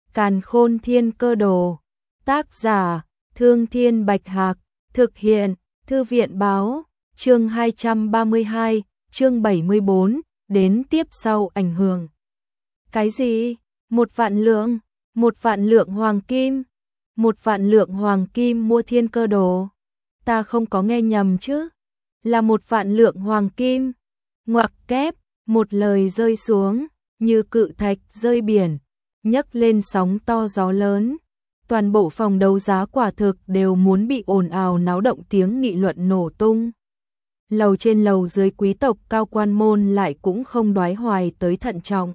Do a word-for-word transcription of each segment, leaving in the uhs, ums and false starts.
Càn Khôn Thiên Cơ Đồ. Tác giả: Thương Thiên Bạch Hạc. Thực hiện: Thư viện báo. Chương hai trăm ba mươi hai, chương bảy mươi bốn, đến tiếp sau ảnh hưởng. Cái gì? Một vạn lượng? Một vạn lượng hoàng kim? Một vạn lượng hoàng kim mua Thiên Cơ Đồ? Ta không có nghe nhầm chứ? Là một vạn lượng hoàng kim? Ngoặc kép, một lời rơi xuống, như cự thạch rơi biển, nhấc lên sóng to gió lớn. Toàn bộ phòng đấu giá quả thực đều muốn bị ồn ào náo động, tiếng nghị luận nổ tung. Lầu trên lầu dưới quý tộc cao quan môn lại cũng không đoái hoài tới thận trọng.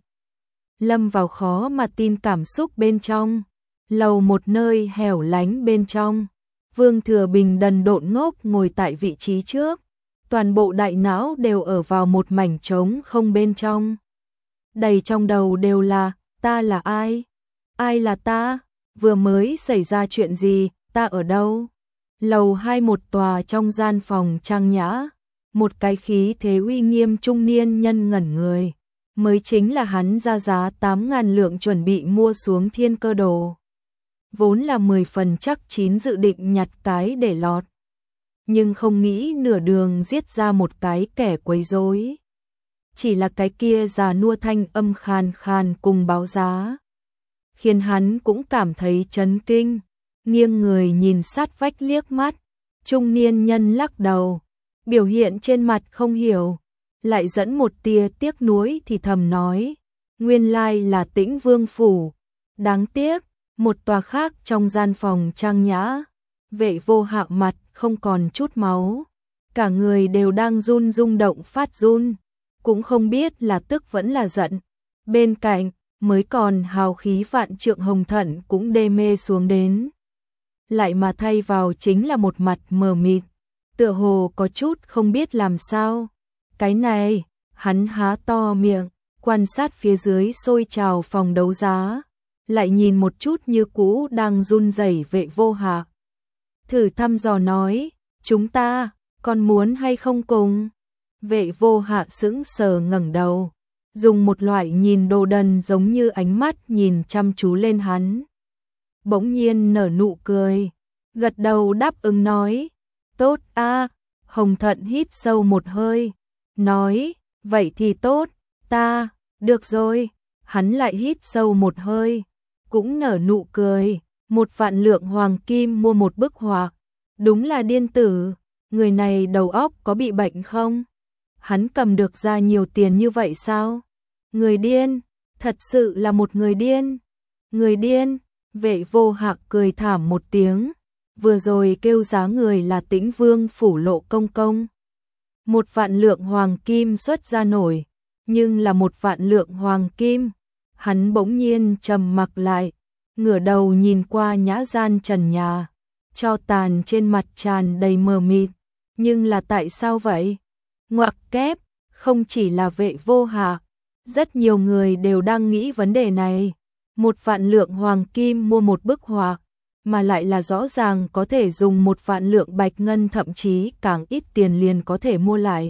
Lâm vào khó mà tin cảm xúc bên trong. Lầu một nơi hẻo lánh bên trong, Vương Thừa Bình đần độn ngốc ngồi tại vị trí trước. Toàn bộ đại não đều ở vào một mảnh trống không bên trong. Đầy trong đầu đều là, ta là ai? Ai là ta? Vừa mới xảy ra chuyện gì? Ta ở đâu? Lầu hai, một tòa trong gian phòng trang nhã. Một cái khí thế uy nghiêm trung niên nhân ngẩn người. Mới chính là hắn ra giá tám ngàn lượng chuẩn bị mua xuống Thiên Cơ Đồ. Vốn là mười phần chắc chín dự định nhặt cái để lọt. Nhưng không nghĩ nửa đường giết ra một cái kẻ quấy rối. Chỉ là cái kia già nua thanh âm khàn khàn cùng báo giá, khiến hắn cũng cảm thấy chấn kinh. Nghiêng người nhìn sát vách liếc mắt, trung niên nhân lắc đầu, biểu hiện trên mặt không hiểu, lại dẫn một tia tiếc nuối thì thầm nói, nguyên lai là Tĩnh Vương phủ. Đáng tiếc, một tòa khác trong gian phòng trang nhã, Vệ Vô Hạo mặt không còn chút máu, cả người đều đang run rung động phát run, cũng không biết là tức vẫn là giận. Bên cạnh, mới còn hào khí vạn trượng Hồng Thận cũng đê mê xuống đến. Lại mà thay vào chính là một mặt mờ mịt, tựa hồ có chút không biết làm sao. Cái này, hắn há to miệng, quan sát phía dưới sôi trào phòng đấu giá, lại nhìn một chút như cũ đang run rẩy Vệ Vô Hạo. Thử thăm dò nói, chúng ta, còn muốn hay không cùng? Vệ Vô Hạo sững sờ ngẩng đầu, dùng một loại nhìn đồ đần giống như ánh mắt nhìn chăm chú lên hắn. Bỗng nhiên nở nụ cười, gật đầu đáp ứng nói, tốt a. Hồng Thận hít sâu một hơi, nói, vậy thì tốt, ta, được rồi. Hắn lại hít sâu một hơi, cũng nở nụ cười, một vạn lượng hoàng kim mua một bức họa, đúng là điên tử, người này đầu óc có bị bệnh không? Hắn cầm được ra nhiều tiền như vậy sao? Người điên, thật sự là một người điên. Người điên. Vệ Vô Hạo cười thảm một tiếng, vừa rồi kêu giá người là Tĩnh Vương phủ Lộ công công. Một vạn lượng hoàng kim xuất ra nổi, nhưng là một vạn lượng hoàng kim. Hắn bỗng nhiên trầm mặc lại, ngửa đầu nhìn qua nhã gian trần nhà, tro tàn trên mặt tràn đầy mờ mịt, nhưng là tại sao vậy? Ngoặc kép, không chỉ là Vệ Vô Hạo, rất nhiều người đều đang nghĩ vấn đề này. Một vạn lượng hoàng kim mua một bức họa, mà lại là rõ ràng có thể dùng một vạn lượng bạch ngân, thậm chí càng ít tiền liền có thể mua lại.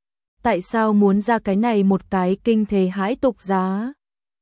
Tại sao muốn ra cái này một cái kinh thế hãi tục giá?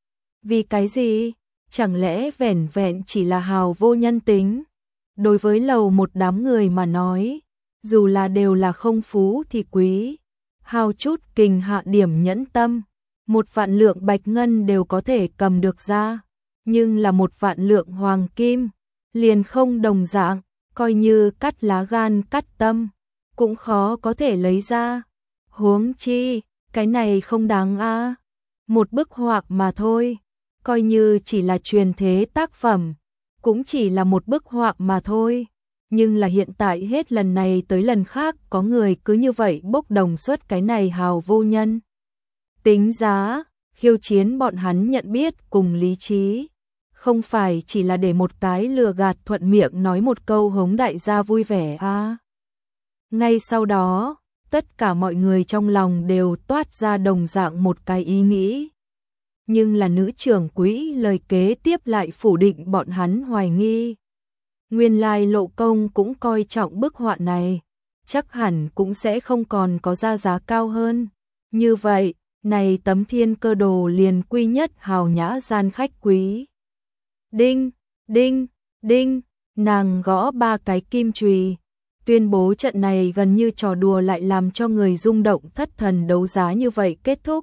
Vì cái gì? Chẳng lẽ vẻn vẹn chỉ là hào vô nhân tính? Đối với lầu một đám người mà nói, dù là đều là không phú thì quý, hào chút kình hạ điểm nhẫn tâm, một vạn lượng bạch ngân đều có thể cầm được ra, nhưng là một vạn lượng hoàng kim, liền không đồng dạng, coi như cắt lá gan cắt tâm, cũng khó có thể lấy ra. Huống chi, cái này không đáng a, một bức họa mà thôi, coi như chỉ là truyền thế tác phẩm, cũng chỉ là một bức họa mà thôi. Nhưng là hiện tại hết lần này tới lần khác có người cứ như vậy bốc đồng suất cái này hào vô nhân tính giá, khiêu chiến bọn hắn nhận biết cùng lý trí, không phải chỉ là để một cái lừa gạt thuận miệng nói một câu hống đại gia vui vẻ a. À. Ngay sau đó, tất cả mọi người trong lòng đều toát ra đồng dạng một cái ý nghĩ. Nhưng là nữ trưởng quỹ lời kế tiếp lại phủ định bọn hắn hoài nghi. Nguyên lai Lộ công cũng coi trọng bức họa này, chắc hẳn cũng sẽ không còn có ra giá cao hơn. Như vậy, này tấm Thiên Cơ Đồ liền quy nhất hào nhã gian khách quý. Đinh, đinh, đinh, nàng gõ ba cái kim chùy, tuyên bố trận này gần như trò đùa lại làm cho người rung động thất thần đấu giá như vậy kết thúc.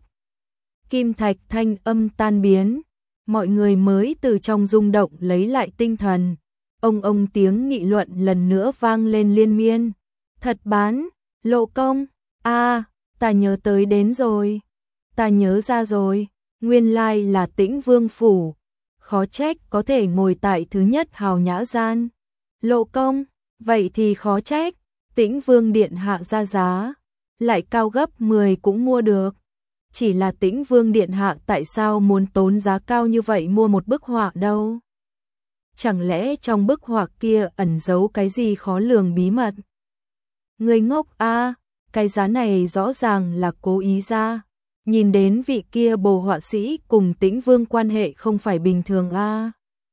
Kim thạch thanh âm tan biến, mọi người mới từ trong rung động lấy lại tinh thần. Ông ông tiếng nghị luận lần nữa vang lên liên miên. Thật bán, Lộ Công, a, à, ta nhớ tới đến rồi, ta nhớ ra rồi, nguyên lai là Tĩnh Vương phủ, khó trách có thể ngồi tại thứ nhất hào nhã gian. Lộ Công, vậy thì khó trách, Tĩnh Vương điện hạ ra giá, lại cao gấp mười cũng mua được. Chỉ là Tĩnh Vương điện hạ tại sao muốn tốn giá cao như vậy mua một bức họa đâu? Chẳng lẽ trong bức họa kia ẩn giấu cái gì khó lường bí mật? Người ngốc a, à, cái giá này rõ ràng là cố ý ra. Nhìn đến vị kia bồ họa sĩ cùng Tĩnh Vương quan hệ không phải bình thường a. À.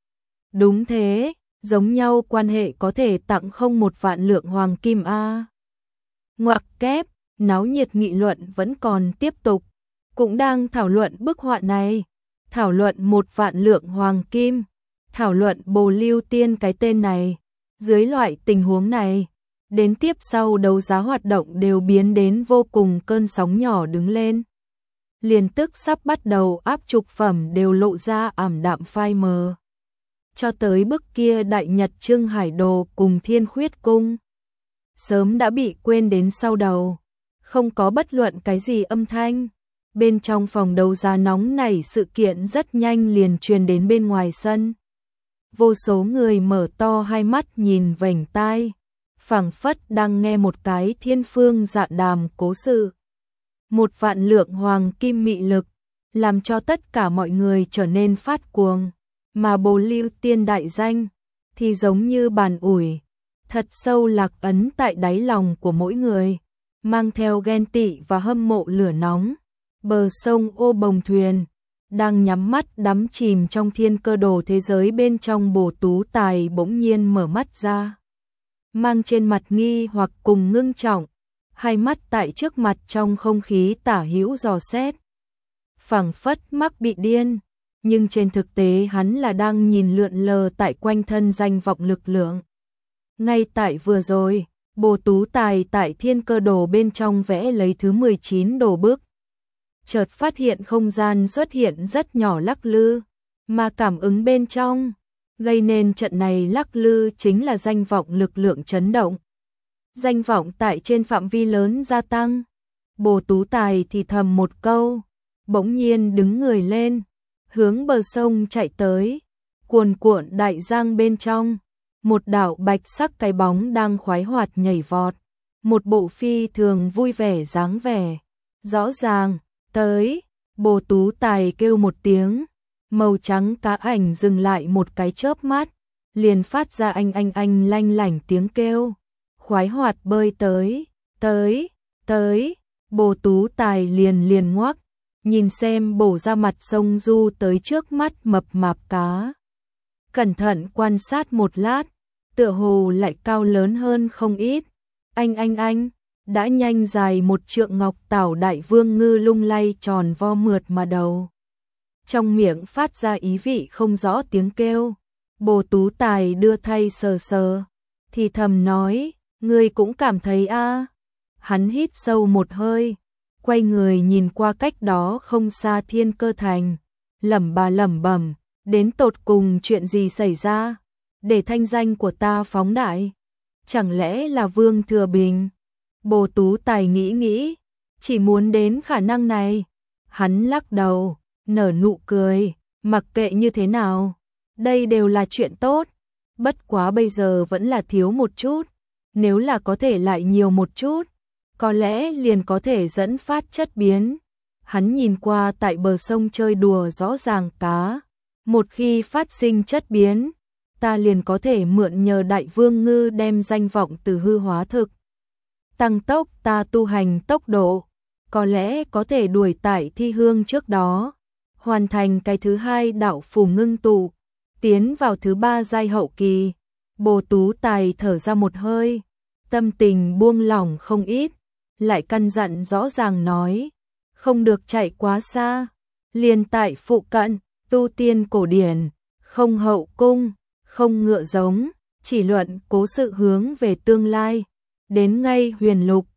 Đúng thế, giống nhau quan hệ có thể tặng không một vạn lượng hoàng kim a. À. Ngoặc kép, náo nhiệt nghị luận vẫn còn tiếp tục, cũng đang thảo luận bức họa này, thảo luận một vạn lượng hoàng kim, thảo luận Bồ Lưu Tiên cái tên này. Dưới loại tình huống này, đến tiếp sau đấu giá hoạt động đều biến đến vô cùng cơn sóng nhỏ đứng lên. Liền tức sắp bắt đầu áp trục phẩm đều lộ ra ảm đạm phai mờ. Cho tới bức kia Đại Nhật Trưng Hải Đồ cùng Thiên Khuyết Cung, sớm đã bị quên đến sau đầu, không có bất luận cái gì âm thanh. Bên trong phòng đấu giá nóng nảy sự kiện rất nhanh liền truyền đến bên ngoài sân. Vô số người mở to hai mắt nhìn vành tai, phảng phất đang nghe một cái thiên phương dạ đàm cố sự. Một vạn lượng hoàng kim mị lực, làm cho tất cả mọi người trở nên phát cuồng, mà Bồ Lưu Tiên đại danh thì giống như bàn ủi, thật sâu lạc ấn tại đáy lòng của mỗi người, mang theo ghen tị và hâm mộ lửa nóng. Bờ sông Ô Bồng Thuyền đang nhắm mắt đắm chìm trong thiên cơ đồ thế giới bên trong, Bồ Tú Tài bỗng nhiên mở mắt ra, mang trên mặt nghi hoặc cùng ngưng trọng, hai mắt tại trước mặt trong không khí tả hữu dò xét, phảng phất mắc bị điên, nhưng trên thực tế hắn là đang nhìn lượn lờ tại quanh thân danh vọng lực lượng. Ngay tại vừa rồi, Bồ Tú Tài tại thiên cơ đồ bên trong vẽ lấy thứ mười chín đồ bước, chợt phát hiện không gian xuất hiện rất nhỏ lắc lư, mà cảm ứng bên trong, gây nên trận này lắc lư chính là danh vọng lực lượng chấn động. Danh vọng tại trên phạm vi lớn gia tăng. Bồ Tú Tài thì thầm một câu, bỗng nhiên đứng người lên, hướng bờ sông chạy tới. Cuồn cuộn đại giang bên trong, một đạo bạch sắc cái bóng đang khoái hoạt nhảy vọt, một bộ phi thường vui vẻ dáng vẻ. Rõ ràng, tới, Bồ Tú Tài kêu một tiếng, màu trắng cá ảnh dừng lại một cái chớp mắt, liền phát ra anh anh anh lanh lảnh tiếng kêu, khoái hoạt bơi tới, tới, tới. Bồ Tú Tài liền liền ngoắc, nhìn xem bổ ra mặt sông du tới trước mắt mập mạp cá. Cẩn thận quan sát một lát, tựa hồ lại cao lớn hơn không ít. Anh anh anh, đã nhanh dài một trượng ngọc tảo đại vương ngư lung lay tròn vo mượt mà đầu. Trong miệng phát ra ý vị không rõ tiếng kêu. Bồ Tú Tài đưa thay sờ sờ, thì thầm nói, ngươi cũng cảm thấy a? À? Hắn hít sâu một hơi, quay người nhìn qua cách đó không xa thiên cơ thành, lẩm bà lẩm bẩm, đến tột cùng chuyện gì xảy ra, để thanh danh của ta phóng đại, chẳng lẽ là Vương Thừa Bình? Bồ Tú Tài nghĩ nghĩ, chỉ muốn đến khả năng này. Hắn lắc đầu, nở nụ cười, mặc kệ như thế nào, đây đều là chuyện tốt, bất quá bây giờ vẫn là thiếu một chút, nếu là có thể lại nhiều một chút, có lẽ liền có thể dẫn phát chất biến. Hắn nhìn qua tại bờ sông chơi đùa rõ ràng cá, một khi phát sinh chất biến, ta liền có thể mượn nhờ đại vương ngư đem danh vọng từ hư hóa thực, tăng tốc ta tu hành tốc độ, có lẽ có thể đuổi tại thi hương trước đó, hoàn thành cái thứ hai đạo phù ngưng tụ, tiến vào thứ ba giai hậu kỳ. Bồ Tú Tài thở ra một hơi, tâm tình buông lỏng không ít, lại căn dặn rõ ràng nói, không được chạy quá xa, liền tại phụ cận, tu tiên cổ điển, không hậu cung, không ngựa giống, chỉ luận cố sự hướng về tương lai. Đến ngay huyền lục,